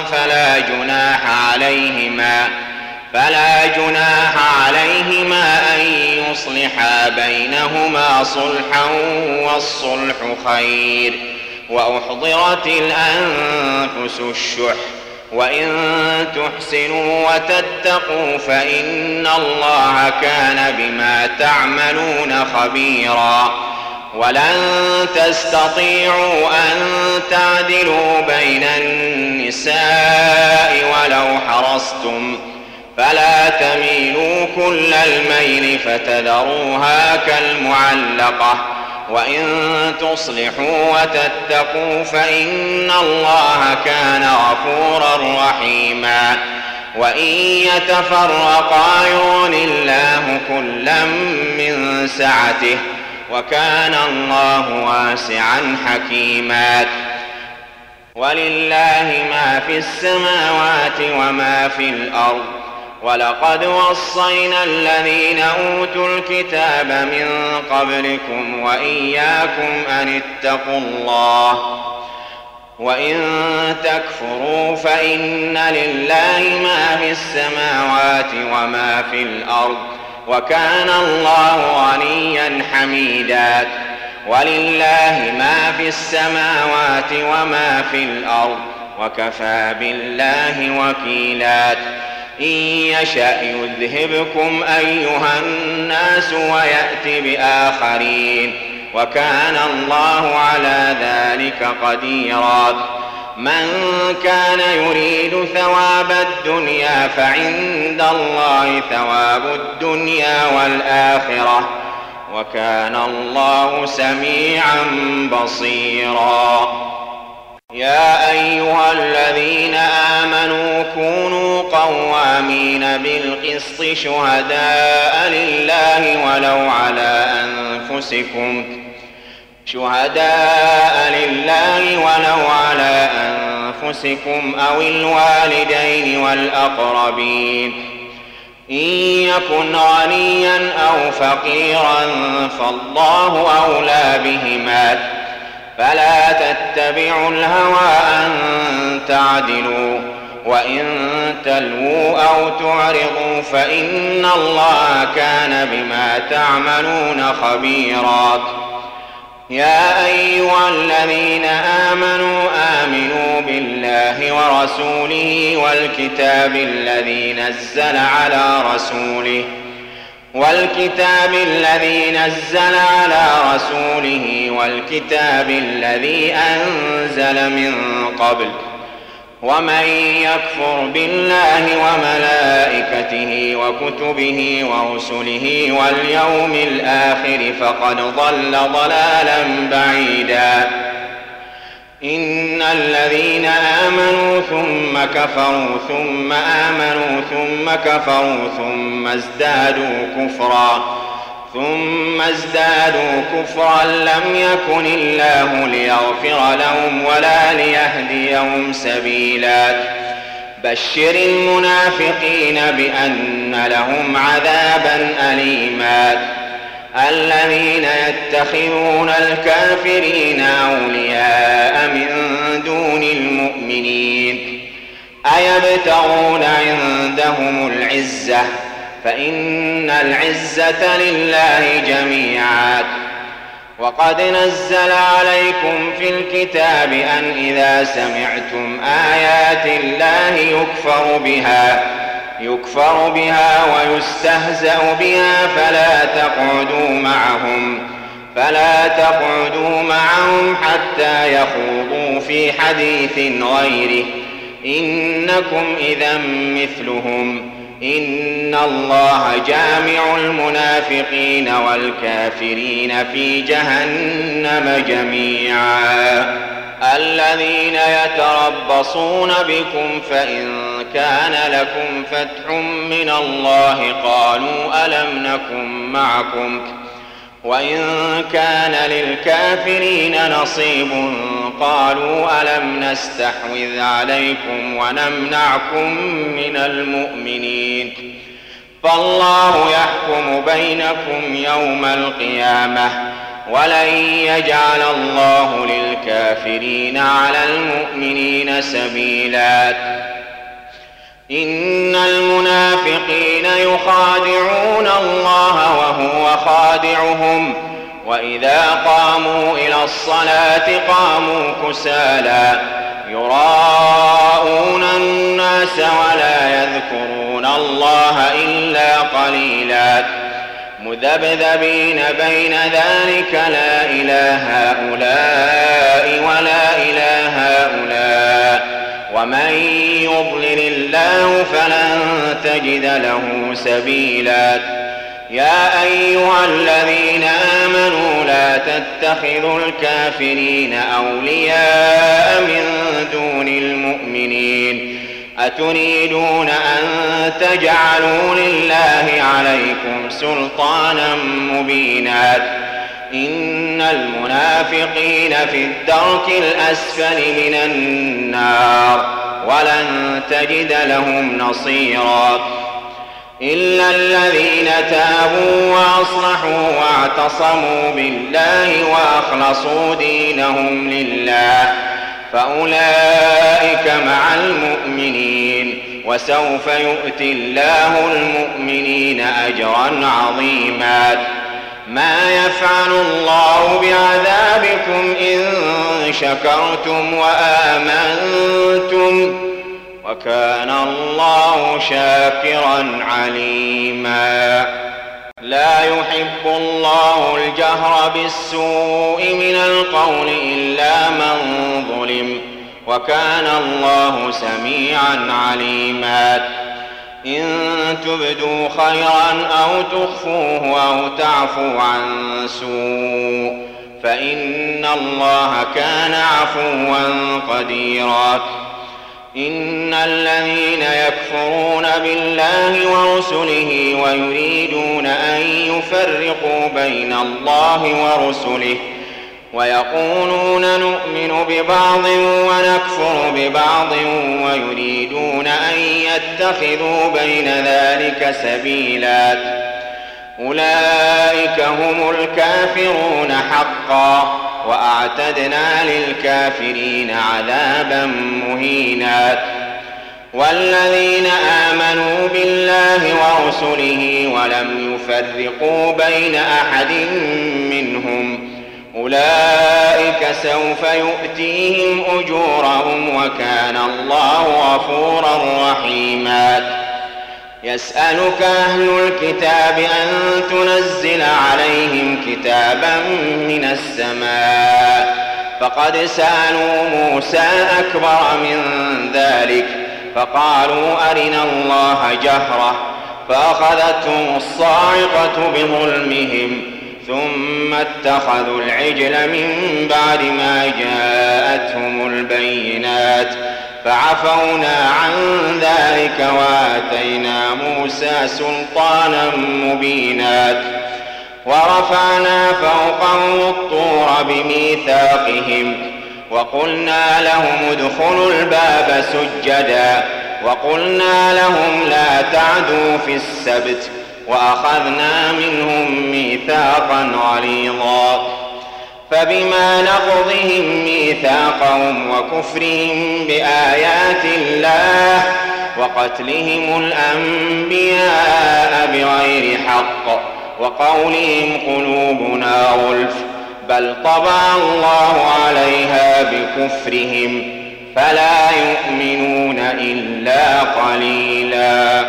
فلا جناح عليهما أن يصلحا بينهما صلحا والصلح خير. وأحضرت الأنفس الشح وإن تحسنوا وتتقوا فإن الله كان بما تعملون خبيرا. ولن تستطيعوا أن تعدلوا بين النساء ولو حرصتم، فلا تميلوا كل الميل فتذروها كالمعلقة. وإن تصلحوا وتتقوا فإن الله كان غفورا رحيما. وإن يتفرقا يغن الله كلا من سعته، وكان الله واسعا حكيما. ولله ما في السماوات وما في الأرض. ولقد وصينا الذين أوتوا الكتاب من قبلكم وإياكم أن اتقوا الله. وإن تكفروا فإن لله ما في السماوات وما في الأرض، وكان الله غنيا حميدا. ولله ما في السماوات وما في الأرض، وكفى بالله وكيلا. إن يشأ يذهبكم أيها الناس ويأت بآخرين، وكان الله على ذلك قديرا. من كان يريد ثواب الدنيا فعند الله ثواب الدنيا والآخرة، وكان الله سميعا بصيرا. يا أيها الذين آمنوا كونوا قوامين بالقسط شهداء لله ولو على أنفسكم أو الوالدين والأقربين. إن يكن غنيا أو فقيرا فالله أولى بهما، فلا تتبعوا الهوى أن تعدلوا. وإن تلووا أو تعرضوا فإن الله كان بما تعملون خبيرا. يا أيها الذين آمنوا آمنوا بالله ورسوله والكتاب الذي نزل على رسوله والكتاب الذي أنزل من قبل. ومن يكفر بالله وملائكته وكتبه ورسله واليوم الآخر فقد ضل ضلالا بعيدا. إن الذين آمنوا ثم كفروا ثم آمنوا ثم كفروا ثم ازدادوا كفرا لم يكن الله ليغفر لهم ولا ليهديهم سبيلا. بشر المنافقين بأن لهم عذابا أليما. الذين يتخذون الكافرين أولياء من دون المؤمنين أيبتغون عندهم العزة فإن العزة لله جميعا. وقد نزل عليكم في الكتاب أن إذا سمعتم آيات الله يكفر بها ويستهزأ بها فلا تقعدوا معهم حتى يخوضوا في حديث غيره إنكم إذا مثلهم. إن الله جامع المنافقين والكافرين في جهنم جميعا. الذين يتربصون بكم فإن كان لكم فتح من الله قالوا ألم نكن معكم وإن كان للكافرين نصيب قالوا ألم نستحوذ عليكم ونمنعكم من المؤمنين. فالله يحكم بينكم يوم القيامة ولن يجعل الله للكافرين على المؤمنين سبيلا. إن المنافقين يخادعون الله وهو خادعهم وإذا قاموا إلى الصلاة قاموا كسالى يراءون الناس ولا يذكرون الله إلا قليلا مذبذبين بين ذلك لا إله هؤلاء ولا إله هؤلاء ومن يضلل الله فلن تجد له سبيلا يا أيها الذين آمنوا لا تتخذوا الكافرين أولياء من دون المؤمنين أتريدون أن تجعلوا لله عليكم سلطانا مبينا إن المنافقين في الدرك الأسفل من النار ولن تجد لهم نصيرا إلا الذين تابوا وأصلحوا واعتصموا بالله وأخلصوا دينهم لله فأولئك مع المؤمنين وسوف يؤتي الله المؤمنين أجرا عظيما ما يفعل الله بعذابكم إن شكرتم وآمنتم وكان الله شاكرا عليما لا يحب الله الجهر بالسوء من القول إلا من ظلم وكان الله سميعا عليما إن تبدوا خيرا أو تخفوه أو تعفوا عن سوء فإن الله كان عفوا قديرا إن الذين يكفرون بالله ورسله ويريدون أن يفرقوا بين الله ورسله ويقولون نؤمن ببعض ونكفر ببعض ويريدون أن يتخذوا بين ذلك سبيلا أولئك هم الكافرون حقا وأعتدنا للكافرين عذابا مهينا والذين آمنوا بالله ورسله ولم يفرقوا بين أحد منهم أولئك سوف يؤتيهم أجورهم وكان الله غفورا رحيما يسألك أهل الكتاب أن تنزل عليهم كتابا من السماء فقد سألوا موسى أكبر من ذلك فقالوا أرنا الله جهرة فأخذتهم الصاعقة بظلمهم ثم اتخذوا العجل من بعد ما جاءتهم البينات فعفونا عن ذلك وآتينا موسى سلطانا مبينا ورفعنا فوقهم الطور بميثاقهم وقلنا لهم ادخلوا الباب سجدا وقلنا لهم لا تعدوا في السبت وأخذنا منهم ميثاقا غليظا فبما نقضهم ميثاقهم وكفرهم بآيات الله وقتلهم الأنبياء بغير حق وقولهم قلوبنا غلف بل طبع الله عليها بكفرهم فلا يؤمنون إلا قليلا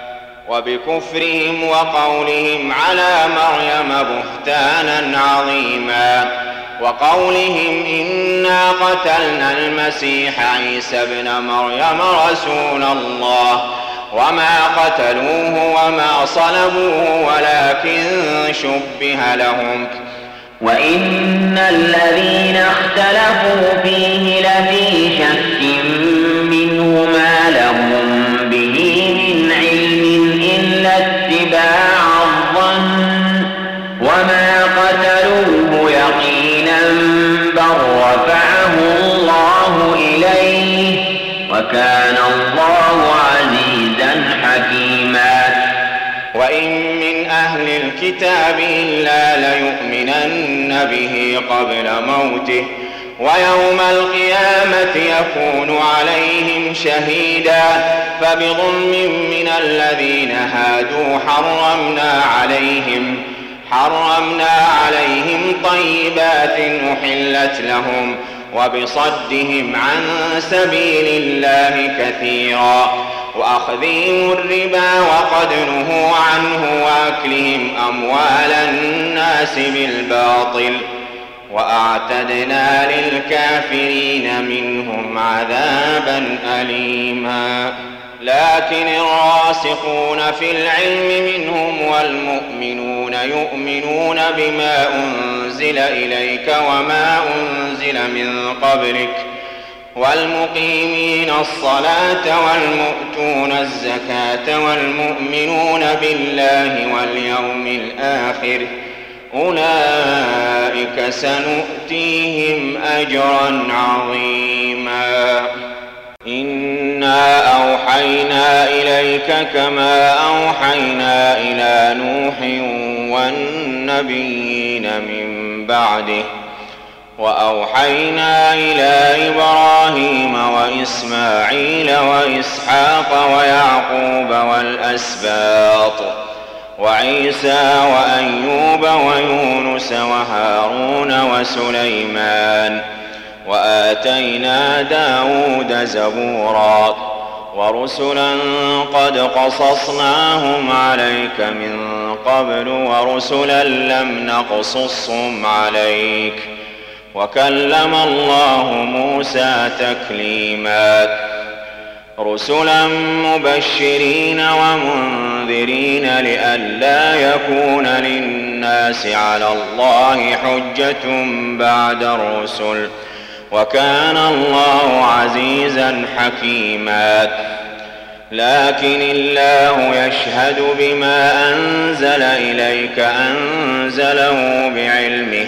وبكفرهم وقولهم على مريم بهتانا عظيما وقولهم إنا قتلنا المسيح عيسى ابن مريم رسول الله وما قتلوه وما صلبوه ولكن شبه لهم وإن الذين اختلفوا فيه لفي شك منه ما لهم به من علم إلا اتباع الظن وما قتلوه يقينا بل رفعه الله إليه وكان الله عزيزا حكيما وإن من أهل الكتاب إلا ليؤمنن به قبل موته ويوم القيامة يكون عليهم شهيدا فبظلم من الذين هادوا حرمنا عليهم طيبات أحلت لهم وبصدهم عن سبيل الله كثيرا وأخذهم الربا وقد نهوا عنه وأكلهم أموال الناس بالباطل وأعتدنا للكافرين منهم عذابا أليما. لكن الراسخون في العلم منهم والمؤمنون يؤمنون بما أنزل إليك وما أنزل من قبلك والمقيمين الصلاة والمؤتون الزكاة والمؤمنون بالله واليوم الآخر أولئك سنؤتيهم أجرا عظيما. إنا أوحينا إليك كما أوحينا إلى نوح والنبيين من بعده وأوحينا إلى إبراهيم وإسماعيل وإسحاق ويعقوب والأسباط وعيسى وأيوب ويونس وهارون وسليمان وآتينا داود زبورا ورسلا قد قصصناهم عليك من قبل ورسلا لم نقصصهم عليك وكلم الله موسى تكليما. رسلا مبشرين ومنذرين لئلا يكون للناس على الله حجة بعد الرسل وكان الله عزيزا حكيما. لكن الله يشهد بما أنزل إليك أنزله بعلمه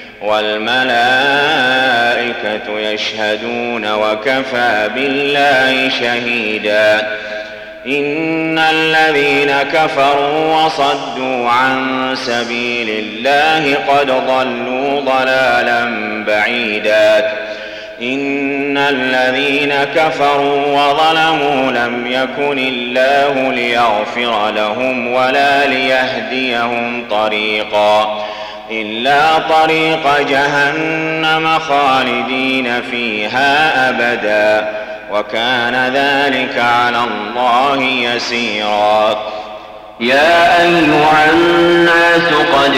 والملائكة يشهدون وكفى بالله شهيدا. إن الذين كفروا وصدوا عن سبيل الله قد ضلوا ضلالا بعيدا. إن الذين كفروا وظلموا لم يكن الله ليغفر لهم ولا ليهديهم طريقا إلا طريق جهنم خالدين فيها أبدا وكان ذلك على الله يسيرا. يا أيها الناس قد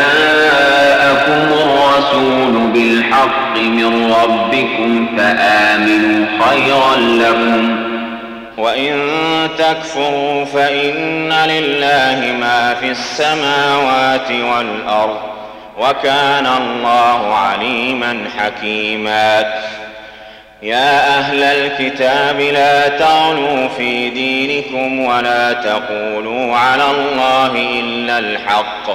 جاءكم الرسول بالحق من ربكم فآمنوا خيرا لكم وإن تكفروا فإن لله ما في السماوات والأرض وكان الله عليما حكيما. يا أهل الكتاب لا تغلوا في دينكم ولا تقولوا على الله إلا الحق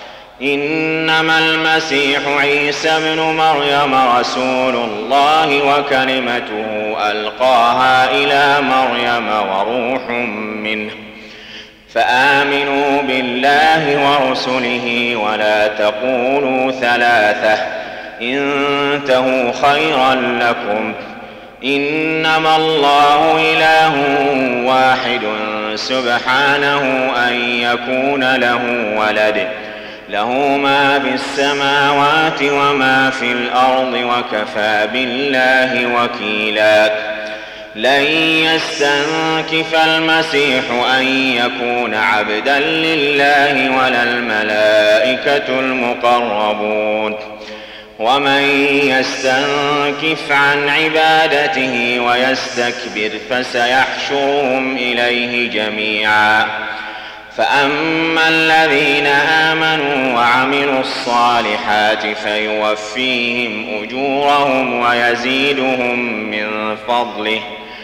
إنما المسيح عيسى ابن مريم رسول الله وكلمته ألقاها إلى مريم وروح منه فآمنوا بالله ورسله ولا تقولوا ثلاثة انتهوا خيرا لكم إنما الله إله واحد سبحانه أن يكون له ولد له ما في السماوات وما في الأرض وكفى بالله وكيلا. لن يستنكف المسيح أن يكون عبدا لله ولا الملائكة المقربون ومن يستنكف عن عبادته ويستكبر فسيحشرهم إليه جميعا. فأما الذين آمنوا وعملوا الصالحات فيوفيهم أجورهم ويزيدهم من فضله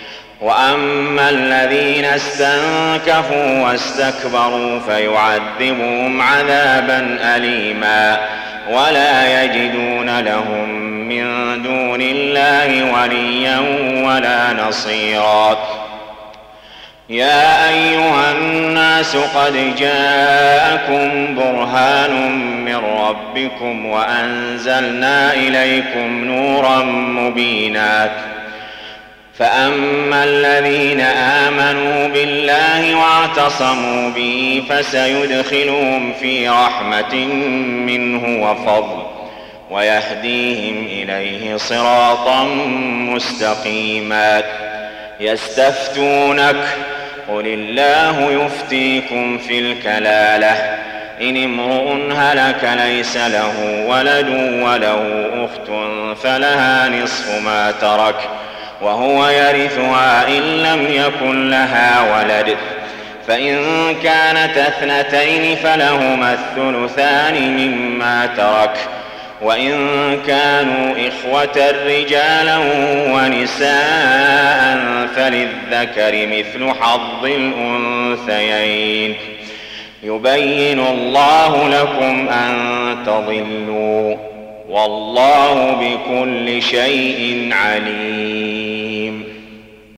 وأما الذين استنكفوا واستكبروا فيعذبهم عذابا أليما ولا يجدون لهم من دون الله وليا ولا نصيرا. يا أيها الناس قد جاءكم برهان من ربكم وأنزلنا إليكم نورا مبينا. فأما الذين آمنوا بالله واعتصموا به فسيدخلهم في رحمة منه وفضل ويهديهم إليه صراطا مستقيما. يستفتونك قل الله يفتيكم في الكلالة إن امرؤ هلك ليس له ولد وله أخت فلها نصف ما ترك وهو يرثها إن لم يكن لها ولد، فإن كانت اثنتين فلهما الثلثان مما ترك، وإن كانوا إخوة رجالا ونساء فللذكر مثل حظ الأنثيين. يبين الله لكم أن تضلوا والله بكل شيء عليم.